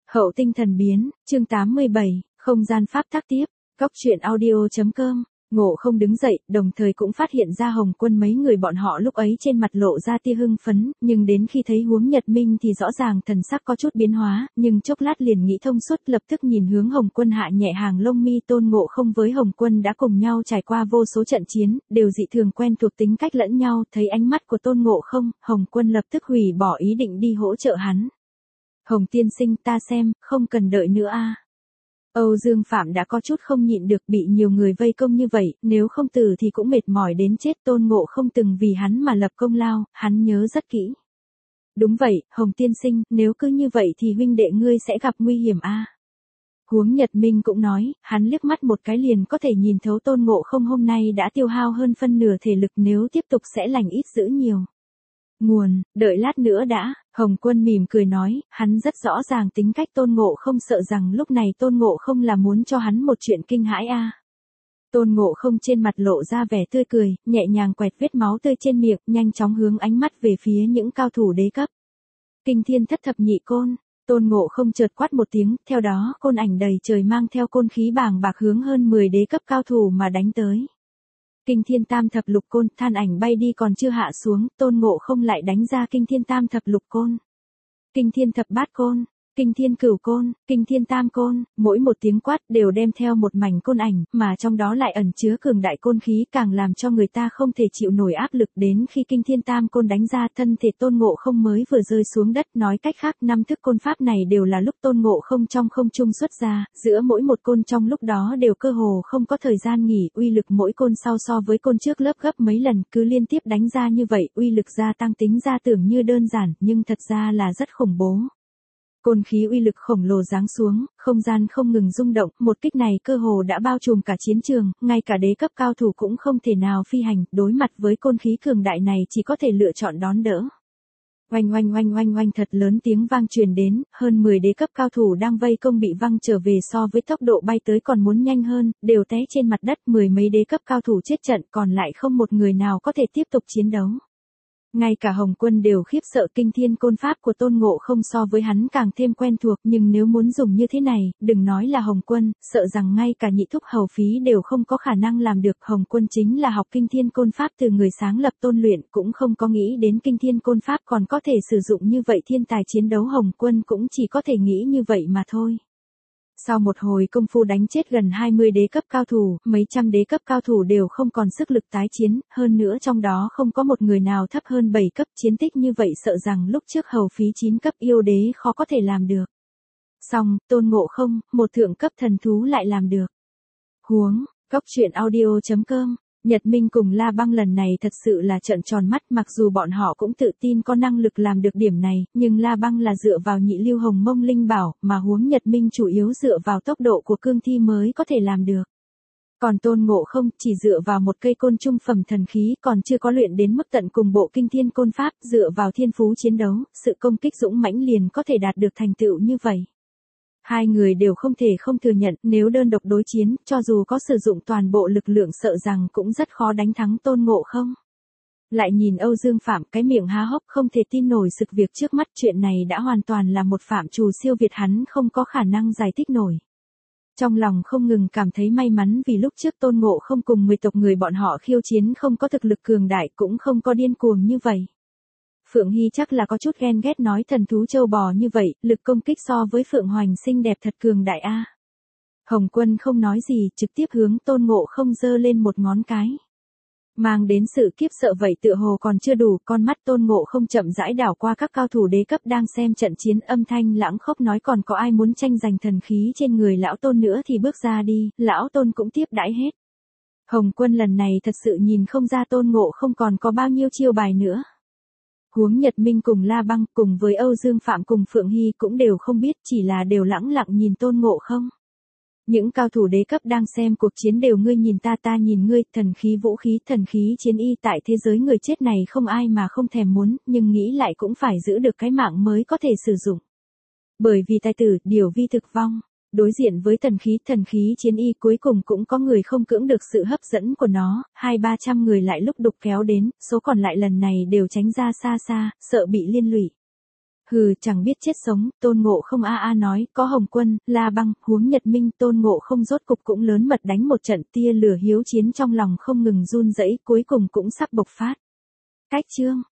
Hậu tinh thần biến, chương 87, không gian pháp tắc tiếp, góc truyện audio.com. Ngộ không đứng dậy, đồng thời cũng phát hiện ra Hồng Quân mấy người bọn họ lúc ấy trên mặt lộ ra tia hưng phấn, nhưng đến khi thấy Huống Nhật Minh thì rõ ràng thần sắc có chút biến hóa, nhưng chốc lát liền nghĩ thông suốt, lập tức nhìn hướng Hồng Quân hạ nhẹ hàng lông mi. Tôn Ngộ không với Hồng Quân đã cùng nhau trải qua vô số trận chiến, đều dị thường quen thuộc tính cách lẫn nhau, thấy ánh mắt của Tôn Ngộ không, Hồng Quân lập tức hủy bỏ ý định đi hỗ trợ hắn. Hồng tiên sinh, ta xem, không cần đợi nữa a. Âu Dương Phạm đã có chút không nhịn được, bị nhiều người vây công như vậy, nếu không từ thì cũng mệt mỏi đến chết. Tôn Ngộ không từng vì hắn mà lập công lao, hắn nhớ rất kỹ. Đúng vậy, Hồng tiên sinh, nếu cứ như vậy thì huynh đệ ngươi sẽ gặp nguy hiểm a. Huống Nhật Minh cũng nói, hắn liếc mắt một cái liền có thể nhìn thấu Tôn Ngộ không hôm nay đã tiêu hao hơn phân nửa thể lực, nếu tiếp tục sẽ lành ít dữ nhiều. Nguồn, đợi lát nữa đã, Hồng Quân mỉm cười nói, hắn rất rõ ràng tính cách Tôn Ngộ không, sợ rằng lúc này Tôn Ngộ không là muốn cho hắn một chuyện kinh hãi a. Tôn Ngộ không trên mặt lộ ra vẻ tươi cười, nhẹ nhàng quẹt vết máu tươi trên miệng, nhanh chóng hướng ánh mắt về phía những cao thủ đế cấp. Kinh thiên thất thập nhị côn, Tôn Ngộ không chợt quát một tiếng, theo đó côn ảnh đầy trời mang theo côn khí bàng bạc hướng hơn 10 đế cấp cao thủ mà đánh tới. Kinh thiên tam thập lục côn, than ảnh bay đi còn chưa hạ xuống, Tôn Ngộ không lại đánh ra kinh thiên tam thập lục côn. Kinh thiên thập bát côn, kinh thiên cửu côn, kinh thiên tam côn, mỗi một tiếng quát đều đem theo một mảnh côn ảnh, mà trong đó lại ẩn chứa cường đại côn khí, càng làm cho người ta không thể chịu nổi áp lực. Đến khi kinh thiên tam côn đánh ra, thân thể Tôn Ngộ không mới vừa rơi xuống đất, nói cách khác, 5 thức côn pháp này đều là lúc Tôn Ngộ không trong không trung xuất ra, giữa mỗi một côn trong lúc đó đều cơ hồ không có thời gian nghỉ, uy lực mỗi côn sau so với côn trước lớp gấp mấy lần, cứ liên tiếp đánh ra như vậy, uy lực gia tăng tính ra tưởng như đơn giản, nhưng thật ra là rất khủng bố. Côn khí uy lực khổng lồ giáng xuống, không gian không ngừng rung động, một kích này cơ hồ đã bao trùm cả chiến trường, ngay cả đế cấp cao thủ cũng không thể nào phi hành, đối mặt với côn khí cường đại này chỉ có thể lựa chọn đón đỡ. Oanh oanh oanh oanh oanh, thật lớn tiếng vang truyền đến, hơn 10 đế cấp cao thủ đang vây công bị văng trở về, so với tốc độ bay tới còn muốn nhanh hơn, đều té trên mặt đất, 10 mấy đế cấp cao thủ chết trận, còn lại không một người nào có thể tiếp tục chiến đấu. Ngay cả Hồng Quân đều khiếp sợ, kinh thiên côn pháp của Tôn Ngộ không so với hắn càng thêm quen thuộc, nhưng nếu muốn dùng như thế này, đừng nói là Hồng Quân, sợ rằng ngay cả nhị thúc Hầu Phí đều không có khả năng làm được. Hồng Quân chính là học kinh thiên côn pháp từ người sáng lập Tôn Luyện, cũng không có nghĩ đến kinh thiên côn pháp còn có thể sử dụng như vậy. Thiên tài chiến đấu Hồng Quân cũng chỉ có thể nghĩ như vậy mà thôi. Sau một hồi công phu đánh chết gần 20 đế cấp cao thủ, mấy trăm đế cấp cao thủ đều không còn sức lực tái chiến, hơn nữa trong đó không có một người nào thấp hơn 7 cấp, chiến tích như vậy sợ rằng lúc trước Hầu Phí 9 cấp yêu đế khó có thể làm được. Xong, Tôn Ngộ không, một thượng cấp thần thú lại làm được. Huống, góc truyện audio.com. Nhật Minh cùng La Băng lần này thật sự là trợn tròn mắt, mặc dù bọn họ cũng tự tin có năng lực làm được điểm này, nhưng La Băng là dựa vào nhị lưu hồng mông linh bảo, mà Huống Nhật Minh chủ yếu dựa vào tốc độ của cương thi mới có thể làm được. Còn Tôn Ngộ không chỉ dựa vào một cây côn trung phẩm thần khí, còn chưa có luyện đến mức tận cùng bộ kinh thiên côn pháp, dựa vào thiên phú chiến đấu, sự công kích dũng mãnh liền có thể đạt được thành tựu như vậy. Hai người đều không thể không thừa nhận, nếu đơn độc đối chiến, cho dù có sử dụng toàn bộ lực lượng sợ rằng cũng rất khó đánh thắng Tôn Ngộ không. Lại nhìn Âu Dương Phạm, cái miệng há hốc không thể tin nổi sự việc trước mắt, chuyện này đã hoàn toàn là một phạm trù siêu việt hắn không có khả năng giải thích nổi. Trong lòng không ngừng cảm thấy may mắn vì lúc trước Tôn Ngộ không cùng 10 tộc người bọn họ khiêu chiến không có thực lực cường đại, cũng không có điên cuồng như vậy. Phượng Hy chắc là có chút ghen ghét, nói thần thú châu bò như vậy, lực công kích so với Phượng Hoành xinh đẹp thật cường đại a. Hồng Quân không nói gì, trực tiếp hướng Tôn Ngộ không giơ lên một ngón cái. Mang đến sự khiếp sợ vậy tựa hồ còn chưa đủ, con mắt Tôn Ngộ không chậm rãi đảo qua các cao thủ đế cấp đang xem trận chiến, âm thanh lãng khốc nói, còn có ai muốn tranh giành thần khí trên người lão Tôn nữa thì bước ra đi, lão Tôn cũng tiếp đãi hết. Hồng Quân lần này thật sự nhìn không ra Tôn Ngộ không còn có bao nhiêu chiêu bài nữa. Huống Nhật Minh cùng La Băng cùng với Âu Dương Phạm cùng Phượng Hy cũng đều không biết, chỉ là đều lẳng lặng nhìn Tôn Ngộ không. Những cao thủ đế cấp đang xem cuộc chiến đều ngươi nhìn ta, ta nhìn ngươi, thần khí vũ khí, thần khí chiến y, tại thế giới người chết này không ai mà không thèm muốn, nhưng nghĩ lại cũng phải giữ được cái mạng mới có thể sử dụng. Bởi vì tài tử, điều vi thực vong. Đối diện với thần khí chiến y, cuối cùng cũng có người không cưỡng được sự hấp dẫn của nó, 200-300 người lại lúc đục kéo đến, số còn lại lần này đều tránh ra xa xa, sợ bị liên lụy. Hừ, chẳng biết chết sống, Tôn Ngộ Không a nói, có Hồng Quân, La Băng, huống Nhật Minh, Tôn Ngộ Không rốt cục cũng lớn mật đánh một trận, tia lửa hiếu chiến trong lòng không ngừng run rẩy, cuối cùng cũng sắp bộc phát. Cách chương